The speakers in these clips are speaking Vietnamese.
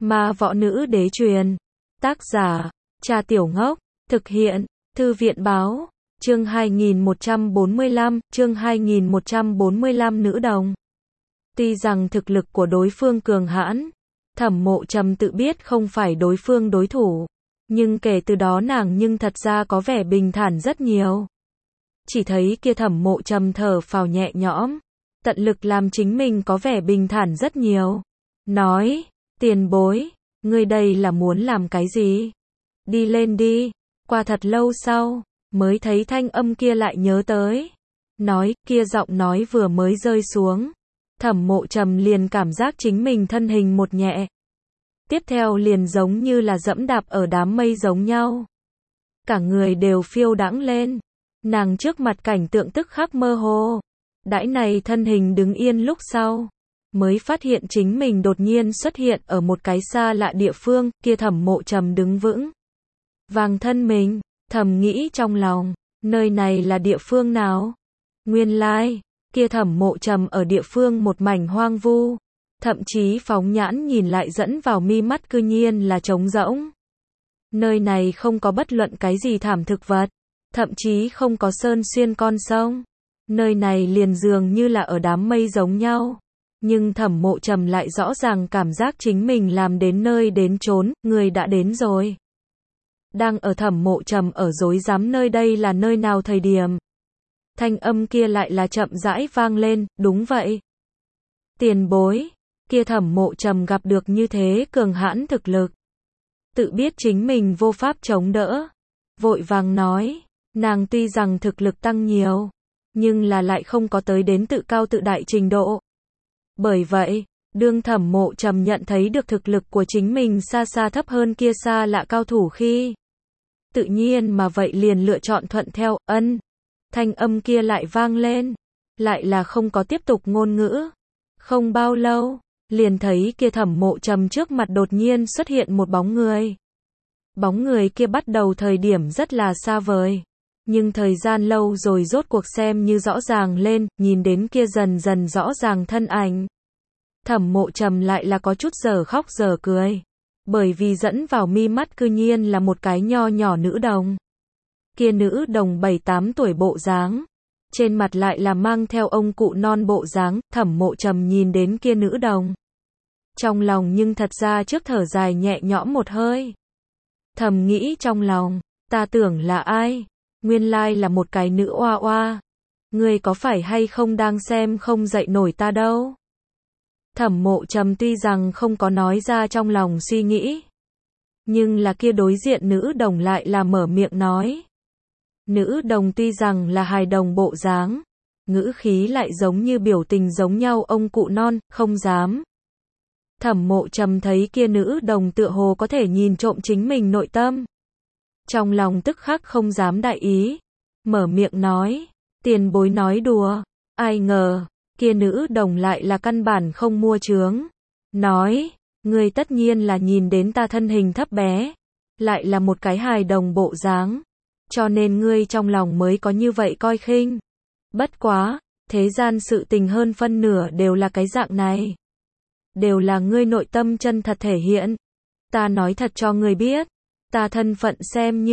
Ma Võ Nữ Đế truyền. Tác giả, Cha Tiểu Ngốc. Thực hiện, Thư viện báo. Chương 2145, chương 2145 Nữ đồng. Tuy rằng thực lực của đối phương cường hãn, Thẩm Mộ Trầm tự biết không phải đối phương đối thủ, nhưng kể từ đó nàng nhưng thật ra có vẻ bình thản rất nhiều. Chỉ thấy kia Thẩm Mộ Trầm thở phào nhẹ nhõm, tận lực làm chính mình có vẻ bình thản rất nhiều. Nói, tiền bối, ngươi đây là muốn làm cái gì? Đi lên đi. Qua thật lâu sau, mới thấy thanh âm kia lại nhớ tới. Nói, kia giọng nói vừa mới rơi xuống. Thẩm Mộ Trầm liền cảm giác chính mình thân hình một nhẹ. Tiếp theo liền giống như là dẫm đạp ở đám mây giống nhau. Cả người đều phiêu đãng lên. Nàng trước mặt cảnh tượng tức khắc mơ hồ. Đãi này thân hình đứng yên lúc sau, mới phát hiện chính mình đột nhiên xuất hiện ở một cái xa lạ địa phương, kia Thẩm Mộ Trầm đứng vững. Vàng thân mình, thầm nghĩ trong lòng, nơi này là địa phương nào? Nguyên lai, kia Thẩm Mộ Trầm ở địa phương một mảnh hoang vu, thậm chí phóng nhãn nhìn lại dẫn vào mi mắt cư nhiên là trống rỗng. Nơi này không có bất luận cái gì thảm thực vật, thậm chí không có sơn xuyên con sông. Nơi này liền dường như là ở đám mây giống nhau. Nhưng Thẩm Mộ Trầm lại rõ ràng cảm giác chính mình làm đến nơi đến chốn, người đã đến rồi. Đang ở Thẩm Mộ Trầm ở rối rắm nơi đây là nơi nào thời điểm. Thanh âm kia lại là chậm rãi vang lên, đúng vậy. Tiền bối, kia Thẩm Mộ Trầm gặp được như thế cường hãn thực lực. Tự biết chính mình vô pháp chống đỡ. Vội vàng nói, nàng tuy rằng thực lực tăng nhiều, nhưng là lại không có tới đến tự cao tự đại trình độ. Bởi vậy, đương Thẩm Mộ Trầm nhận thấy được thực lực của chính mình xa xa thấp hơn kia xa lạ cao thủ khi, tự nhiên mà vậy liền lựa chọn thuận theo, ân. Thanh âm kia lại vang lên, lại là không có tiếp tục ngôn ngữ. Không bao lâu, liền thấy kia Thẩm Mộ Trầm trước mặt đột nhiên xuất hiện một bóng người. Bóng người kia bắt đầu thời điểm rất là xa vời, nhưng thời gian lâu rồi rốt cuộc xem như rõ ràng lên, nhìn đến kia dần dần rõ ràng thân ảnh. Thẩm Mộ Trầm lại là có chút giờ khóc giờ cười, bởi vì dẫn vào mi mắt cư nhiên là một cái nho nhỏ nữ đồng. Kia nữ đồng 7-8 tuổi bộ dáng, trên mặt lại là mang theo ông cụ non bộ dáng. Thẩm Mộ Trầm nhìn đến kia nữ đồng, trong lòng nhưng thật ra trước thở dài nhẹ nhõm một hơi. Thầm nghĩ trong lòng, ta tưởng là ai? Nguyên lai là một cái nữ oa oa. Ngươi có phải hay không đang xem không dậy nổi ta đâu? Thẩm Mộ Trầm tuy rằng không có nói ra trong lòng suy nghĩ, nhưng là kia đối diện nữ đồng lại là mở miệng nói. Nữ đồng tuy rằng là hài đồng bộ dáng, ngữ khí lại giống như biểu tình giống nhau ông cụ non, không dám. Thẩm Mộ Trầm thấy kia nữ đồng tựa hồ có thể nhìn trộm chính mình nội tâm. Trong lòng tức khắc không dám đại ý, mở miệng nói, tiền bối nói đùa. Ai ngờ, kia nữ đồng lại là căn bản không mua chướng. Nói, ngươi tất nhiên là nhìn đến ta thân hình thấp bé, lại là một cái hài đồng bộ dáng, cho nên ngươi trong lòng mới có như vậy coi khinh. Bất quá, thế gian sự tình hơn phân nửa đều là cái dạng này. Đều là ngươi nội tâm chân thật thể hiện. Ta nói thật cho ngươi biết, ta thân phận xem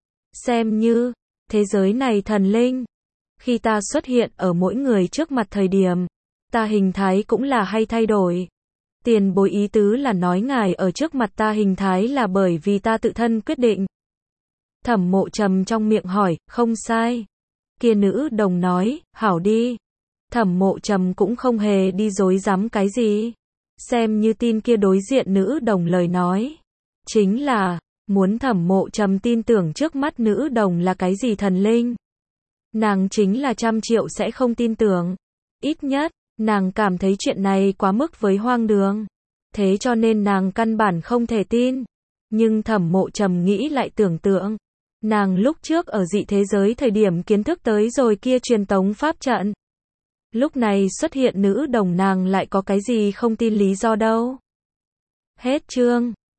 như, thế giới này thần linh. Khi ta xuất hiện ở mỗi người trước mặt thời điểm, ta hình thái cũng là hay thay đổi. Tiền bối ý tứ là nói ngài ở trước mặt ta hình thái là bởi vì ta tự thân quyết định. Thẩm Mộ Trầm trong miệng hỏi, không sai. Kia nữ đồng nói, hảo đi. Thẩm Mộ Trầm cũng không hề đi dối dám cái gì. Xem như tin kia đối diện nữ đồng lời nói. Chính là, muốn Thẩm Mộ Trầm tin tưởng trước mắt nữ đồng là cái gì thần linh. Nàng chính là 100 triệu sẽ không tin tưởng. Ít nhất, nàng cảm thấy chuyện này quá mức với hoang đường. Thế cho nên nàng căn bản không thể tin. Nhưng Thẩm Mộ Trầm nghĩ lại tưởng tượng. Nàng lúc trước ở dị thế giới thời điểm kiến thức tới rồi kia truyền tống pháp trận. Lúc này xuất hiện nữ đồng nàng lại có cái gì không tin lý do đâu. Hết chương.